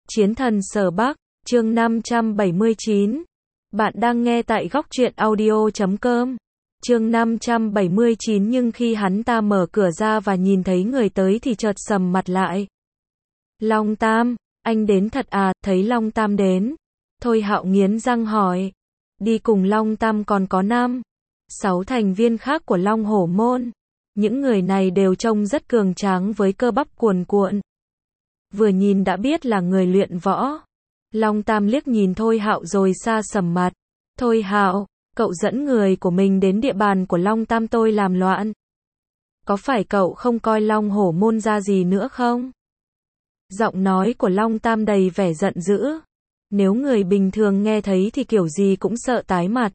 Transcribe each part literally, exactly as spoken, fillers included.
Chiến thần Sở Bắc, chương năm trăm bảy mươi chín. Bạn đang nghe tại góc truyện audio chấm com. Chương năm trăm bảy mươi chín. Nhưng khi hắn ta mở cửa ra và nhìn thấy người tới thì chợt sầm mặt lại. Long Tam, anh đến thật à? Thấy Long Tam đến, Thôi Hạo nghiến răng hỏi. Đi cùng Long Tam còn có năm, sáu thành viên khác của Long Hổ Môn. Những người này đều trông rất cường tráng với cơ bắp cuồn cuộn. Vừa nhìn đã biết là người luyện võ. Long Tam liếc nhìn Thôi Hạo rồi xa sầm mặt. Thôi Hạo, cậu dẫn người của mình đến địa bàn của Long Tam tôi làm loạn. Có phải cậu không coi Long Hổ Môn ra gì nữa không? Giọng nói của Long Tam đầy vẻ giận dữ. Nếu người bình thường nghe thấy thì kiểu gì cũng sợ tái mặt.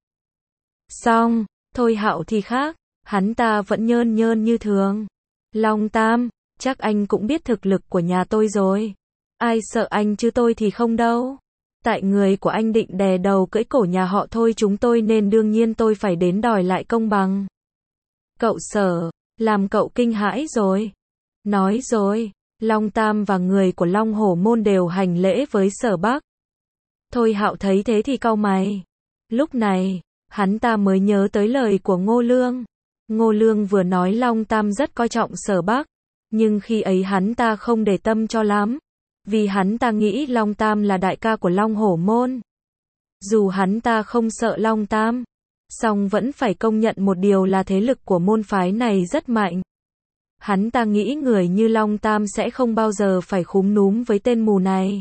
Xong, Thôi Hạo thì khác, hắn ta vẫn nhơn nhơn như thường. Long Tam, chắc anh cũng biết thực lực của nhà tôi rồi. Ai sợ anh chứ tôi thì không đâu. Tại người của anh định đè đầu cưỡi cổ nhà họ Thôi chúng tôi nên đương nhiên tôi phải đến đòi lại công bằng. Cậu Sở, làm cậu kinh hãi rồi. Nói rồi, Long Tam và người của Long Hổ Môn đều hành lễ với Sở Bắc. Thôi Hạo thấy thế thì cau mày. Lúc này, hắn ta mới nhớ tới lời của Ngô Lương. Ngô Lương vừa nói Long Tam rất coi trọng Sở Bắc, nhưng khi ấy hắn ta không để tâm cho lắm, vì hắn ta nghĩ Long Tam là đại ca của Long Hổ Môn. Dù hắn ta không sợ Long Tam, song vẫn phải công nhận một điều là thế lực của môn phái này rất mạnh. Hắn ta nghĩ người như Long Tam sẽ không bao giờ phải khúm núm với tên mù này.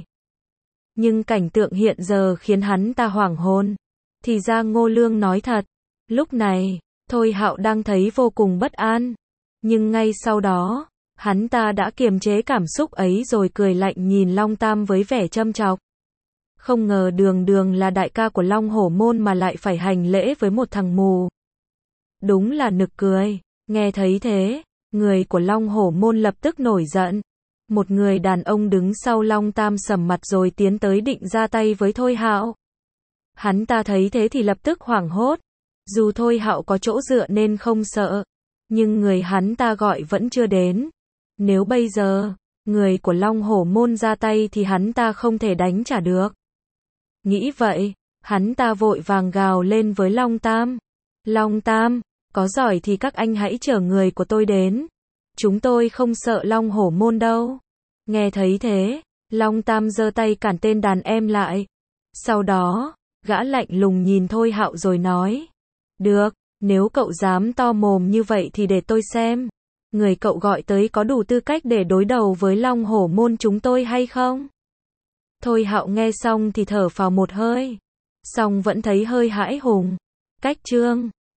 Nhưng cảnh tượng hiện giờ khiến hắn ta hoảng hồn. Thì ra Ngô Lương nói thật. Lúc này, Thôi Hạo đang thấy vô cùng bất an. Nhưng ngay sau đó, hắn ta đã kiềm chế cảm xúc ấy rồi cười lạnh nhìn Long Tam với vẻ châm chọc. Không ngờ đường đường là đại ca của Long Hổ Môn mà lại phải hành lễ với một thằng mù. Đúng là nực cười. Nghe thấy thế, người của Long Hổ Môn lập tức nổi giận. Một người đàn ông đứng sau Long Tam sầm mặt rồi tiến tới định ra tay với Thôi Hạo. Hắn ta thấy thế thì lập tức hoảng hốt. Dù Thôi Hạo có chỗ dựa nên không sợ, nhưng người hắn ta gọi vẫn chưa đến. Nếu bây giờ, người của Long Hổ Môn ra tay thì hắn ta không thể đánh trả được. Nghĩ vậy, hắn ta vội vàng gào lên với Long Tam. Long Tam, có giỏi thì các anh hãy chở người của tôi đến. Chúng tôi không sợ Long Hổ Môn đâu. Nghe thấy thế, Long Tam giơ tay cản tên đàn em lại. Sau đó, gã lạnh lùng nhìn Thôi Hạo rồi nói. Được, nếu cậu dám to mồm như vậy thì để tôi xem. Người cậu gọi tới có đủ tư cách để đối đầu với Long Hổ Môn chúng tôi hay không? Thôi Hạo nghe xong thì thở phào một hơi. Song vẫn thấy hơi hãi hùng. Cách chương